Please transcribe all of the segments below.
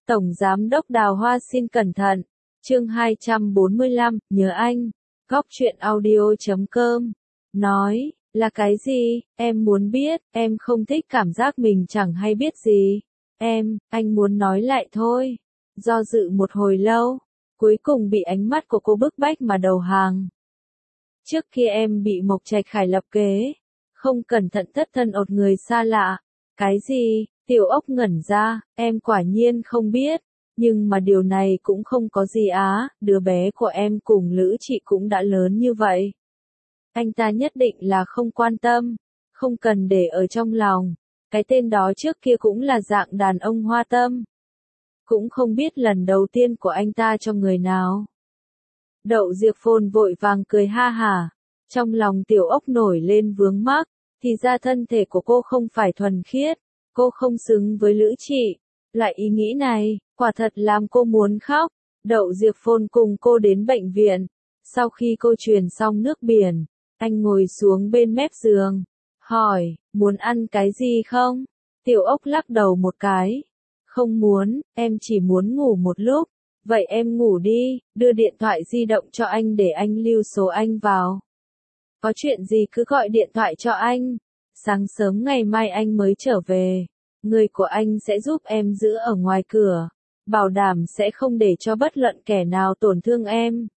Tổng Giám đốc Đào Hoa xin cẩn thận. Chương 245, nhớ anh. Góc truyện audio.com. Nói, là cái gì? Em muốn biết, em không thích cảm giác mình chẳng hay biết gì. Anh muốn nói lại thôi. Do dự một hồi lâu, cuối cùng bị ánh mắt của cô bức bách mà đầu hàng. Trước khi em bị Mộc Trạch Khải lập kế, không cẩn thận thất thân ột người xa lạ. Cái gì? Tiểu Ốc ngẩn ra, em quả nhiên không biết. Nhưng mà điều này cũng không có gì á, đứa bé của em cùng Lữ Chị cũng đã lớn như vậy. Anh ta nhất định là không quan tâm, không cần để ở trong lòng. Cái tên đó trước kia cũng là dạng đàn ông hoa tâm. Cũng không biết lần đầu tiên của anh ta cho người nào. Đậu Diệp Phồn vội vàng cười ha hả. Trong lòng Tiểu Ốc nổi lên vướng mắc, thì ra thân thể của cô không phải thuần khiết, cô không xứng với Lữ Chị. Lại ý nghĩ này, quả thật làm cô muốn khóc. Đậu Diệp Phồn cùng cô đến bệnh viện. Sau khi cô truyền xong nước biển, anh ngồi xuống bên mép giường, hỏi, muốn ăn cái gì không? Tiểu Ốc lắc đầu một cái. Không muốn, em chỉ muốn ngủ một lúc. Vậy em ngủ đi, đưa điện thoại di động cho anh để anh lưu số anh vào. Có chuyện gì cứ gọi điện thoại cho anh. Sáng sớm ngày mai anh mới trở về. Người của anh sẽ giúp em giữ ở ngoài cửa. Bảo đảm sẽ không để cho bất luận kẻ nào tổn thương em.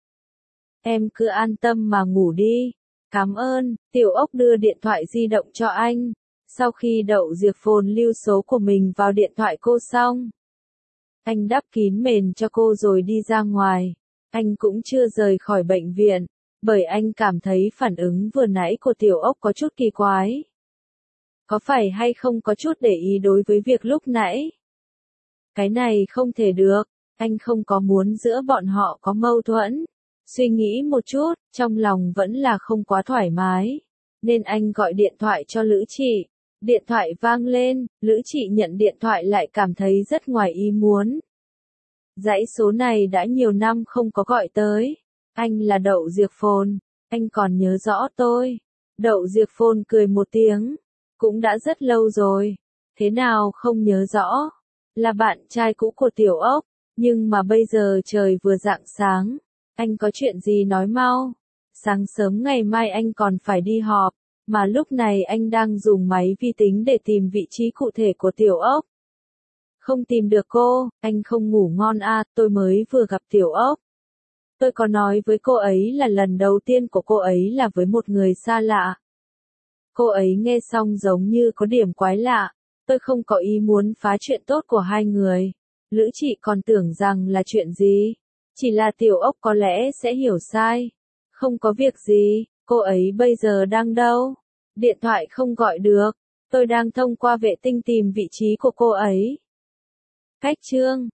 Em cứ an tâm mà ngủ đi. Cảm ơn. Tiểu Ốc đưa điện thoại di động cho anh. Sau khi Đậu Diệp Phồn lưu số của mình vào điện thoại cô xong, anh đắp kín mền cho cô rồi đi ra ngoài. Anh cũng chưa rời khỏi bệnh viện, bởi anh cảm thấy phản ứng vừa nãy của Tiểu Ốc có chút kỳ quái. Có phải hay không có chút để ý đối với việc lúc nãy? Cái này không thể được, anh không có muốn giữa bọn họ có mâu thuẫn. Suy nghĩ một chút, trong lòng vẫn là không quá thoải mái. Nên anh gọi điện thoại cho Lữ Chị. Điện thoại vang lên, Lữ Chị nhận điện thoại lại cảm thấy rất ngoài ý muốn. Dãy số này đã nhiều năm không có gọi tới. Anh là Đậu Diệp Phồn, anh còn nhớ rõ tôi. Đậu Diệp Phồn cười một tiếng. Cũng đã rất lâu rồi. Thế nào không nhớ rõ? Là bạn trai cũ của Tiểu Ốc. Nhưng mà bây giờ trời vừa rạng sáng. Anh có chuyện gì nói mau. Sáng sớm ngày mai anh còn phải đi họp. Mà lúc này anh đang dùng máy vi tính để tìm vị trí cụ thể của Tiểu Ốc. Không tìm được cô, anh không ngủ ngon à, tôi mới vừa gặp Tiểu Ốc. Tôi có nói với cô ấy là lần đầu tiên của cô ấy là với một người xa lạ. Cô ấy nghe xong giống như có điểm quái lạ. Tôi không có ý muốn phá chuyện tốt của hai người. Lữ Chị còn tưởng rằng là chuyện gì? Chỉ là Tiểu Ốc có lẽ sẽ hiểu sai. Không có việc gì, cô ấy bây giờ đang đâu? Điện thoại không gọi được. Tôi đang thông qua vệ tinh tìm vị trí của cô ấy. Cách chương